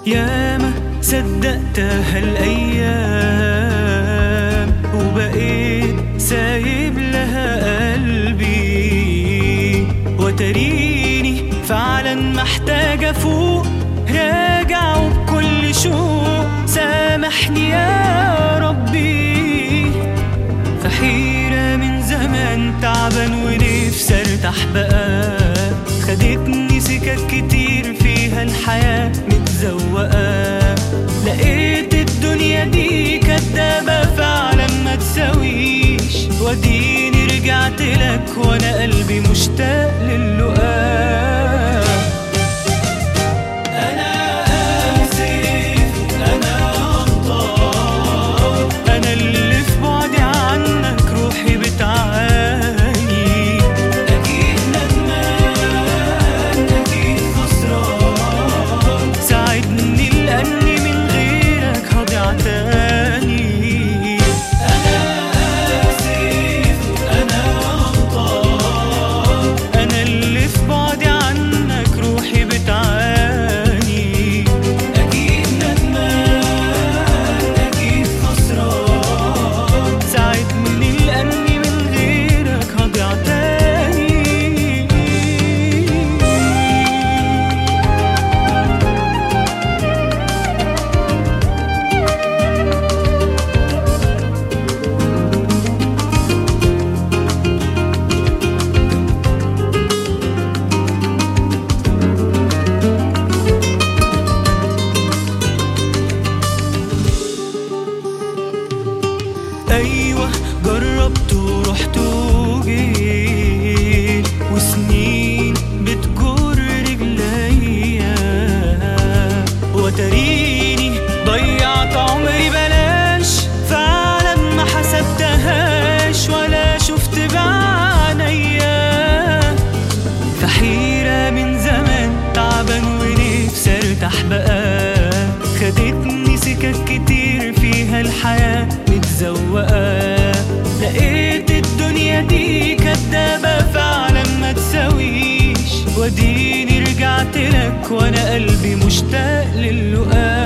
ياما صدقتها الأيام وبقيت سايب لها قلبي، وتريني فعلا محتاج أفوق، راجع وبكل شوق سامحني يا ربي. في حيرة من زمان تعبان ونفسي ارتاح بقى، خدتني سكك كتير فيها الحياة متزوقة، لقيت الدنيا دي كدابة فعلا ما تساويش، وديني رجعت لك وانا قلبي مشتاق للقاء. انا اسف انا غلطان، انا اللي في بعدي عنك روحي بتعاني، اكيد ندمان اكيد خسران، ساعدني لاني من غيرك هضيع تاني. انا اسف انا غلطان، انا اللي في بعدي عنك روحي بتعاني، اكيد ندمان اكيد خسران، ساعدني لاني من غيرك هضيع تاني. أيوة جربت ورحت وجيت، وسنين بتجر رجليا، وتريني ضيعت عمري بلاش، فعلا ما حسبتهاش ولا شفت بعينيا. في حيرة من زمان تعبان ونفسي ارتاح بقى، خدتني سكك كتير فيها الحياة متزوقة، لقيت الدنيا دي كدابة فعلا ما تساويش، وديني رجعت لك وانا قلبي مشتاق للقاء.